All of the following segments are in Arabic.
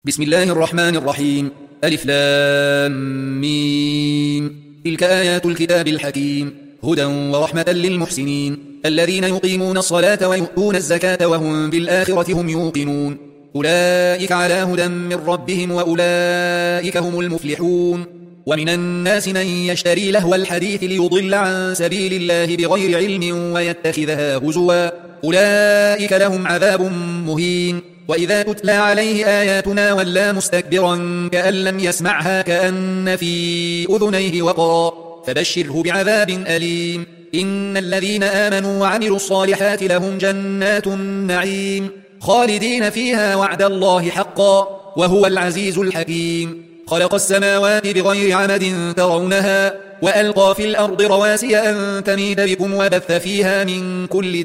بسم الله الرحمن الرحيم. ألف لام ميم. تلك آيات الكتاب الحكيم هدى ورحمة للمحسنين الذين يقيمون الصلاة ويؤتون الزكاة وهم بالآخرة هم يوقنون أولئك على هدى من ربهم وأولئك هم المفلحون. ومن الناس من يشتري لهو الحديث ليضل عن سبيل الله بغير علم ويتخذها هزوا أولئك لهم عذاب مهين. وإذا تتلى عليه آياتنا ولى مستكبرا كأن لم يسمعها كأن في أذنيه وقرا فبشره بعذاب أليم. إن الذين آمنوا وعملوا الصالحات لهم جنات النعيم خالدين فيها وعد الله حقا وهو العزيز الحكيم. خلق السماوات بغير عمد ترونها وألقى في الأرض رواسي أن تميد بكم وبث فيها من كل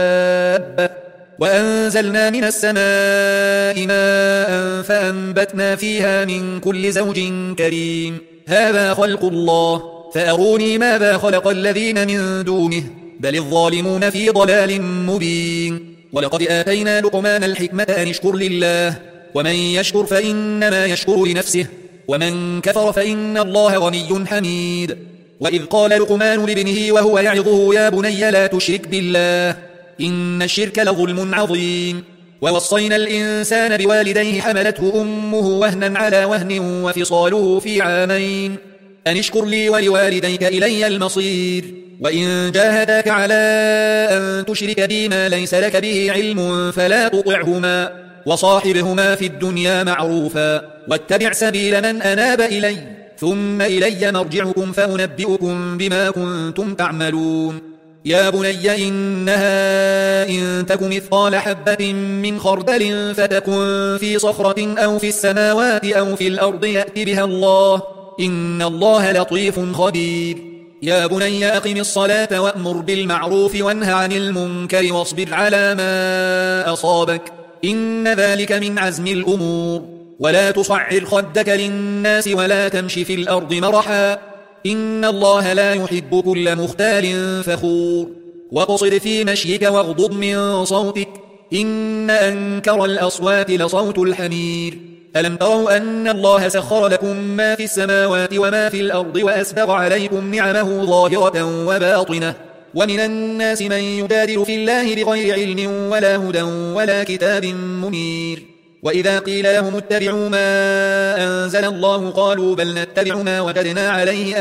دابة وأنزلنا من السماء ماء فأنبتنا فيها من كل زوج كريم. هذا خلق الله فأروني ماذا خلق الذين من دونه بل الظالمون في ضلال مبين. ولقد آتينا لقمان الحكمة أن اشكر لله ومن يشكر فإنما يشكر لنفسه ومن كفر فإن الله غني حميد. وإذ قال لقمان لابنه وهو يعظه يا بني لا تشرك بالله إن الشرك لظلم عظيم. ووصينا الإنسان بوالديه حملته أمه وهنا على وهن وفصاله في عامين أن اشكر لي ولوالديك إلي المصير. وإن جاهداك على أن تشرك بي ما ليس لك به علم فلا تطعهما وصاحبهما في الدنيا معروفا واتبع سبيل من أناب إلي ثم إلي مرجعكم فأنبئكم بما كنتم تعملون. يا بني إنها إن تك مثقال حبة من خردل فتكن في صخرة أو في السماوات أو في الأرض يأت بها الله إن الله لطيف خبير. يا بني أقم الصلاة وأمر بالمعروف وانه عن المنكر واصبر على ما أصابك إن ذلك من عزم الأمور. ولا تصعر خدك للناس ولا تمش في الأرض مرحا إن الله لا يحب كل مختال فخور. واقصد في مشيك واغضض من صوتك إن أنكر الأصوات لصوت الحمير. ألم تروا أن الله سخر لكم ما في السماوات وما في الأرض وأسبغ عليكم نعمه ظاهرة وباطنة ومن الناس من يجادل في الله بغير علم ولا هدى ولا كتاب منير. وإذا قيل لهم اتبعوا ما أنزل الله قالوا بل نتبع ما وجدنا عليه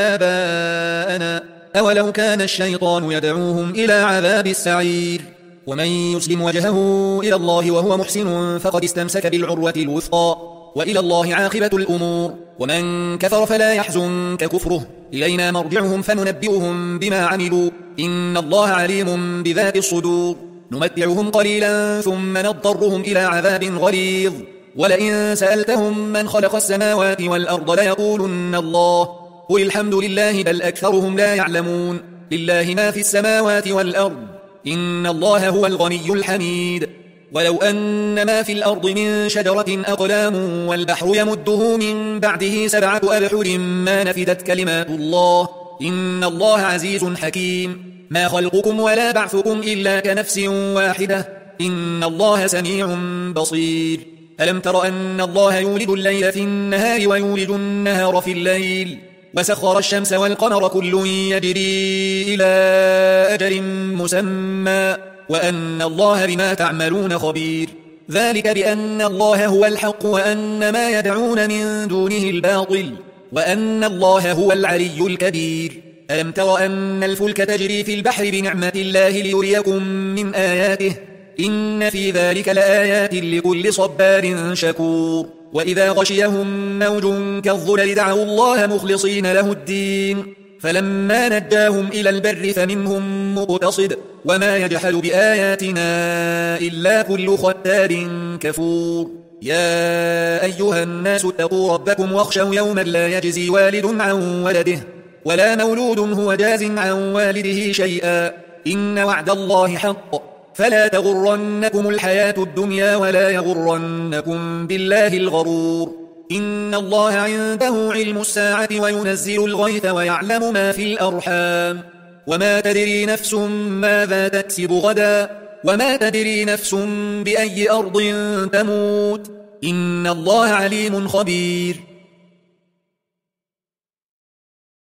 آباءنا أولو كان الشيطان يدعوهم إلى عذاب السعير. ومن يسلم وجهه إلى الله وهو محسن فقد استمسك بالعروة الوثقى وإلى الله عاقبة الأمور. ومن كفر فلا يحزنك كفره إلينا مرجعهم فننبئهم بما عملوا إن الله عليم بذات الصدور. نمتعهم قليلا ثم نضطرهم إلى عذاب غليظ ولئن سألتهم من خلق السماوات والأرض ليقولن الله قل الحمد لله بل أكثرهم لا يعلمون. لله ما في السماوات والأرض إن الله هو الغني الحميد. ولو أن ما في الأرض من شجرة أقلام والبحر يمده من بعده 7 أبحر ما نفدت كلمات الله إن الله عزيز حكيم. ما خلقكم ولا بعثكم إلا كنفس واحدة إن الله سميع بصير. ألم تر أن الله يولد الليل في النهار ويولد النهار في الليل وسخر الشمس والقمر كل يجري إلى أجل مسمى وأن الله بما تعملون خبير. ذلك بأن الله هو الحق وأن ما يدعون من دونه الباطل وأن الله هو العلي الكبير. ألم تر أن الفلك تجري في البحر بنعمة الله ليريكم من آياته إن في ذلك لآيات لكل صبار شكور. وإذا غشيهم موج كالظلل دعوا الله مخلصين له الدين فلما نجاهم إلى البر فمنهم مقتصد وما يجحد بآياتنا إلا كل ختار كفور. يا أيها الناس اتقوا ربكم واخشوا يوما لا يجزي والد عن ولده ولا مولود هو جاز عن والده شيئا إن وعد الله حق فلا تغرنكم الحياة الدنيا ولا يغرنكم بالله الغرور. إن الله عنده علم الساعة وينزل الغيث ويعلم ما في الأرحام وما تدري نفس ماذا تكسب غدا وما تدري نفس بأي أرض تموت إن الله عليم خبير.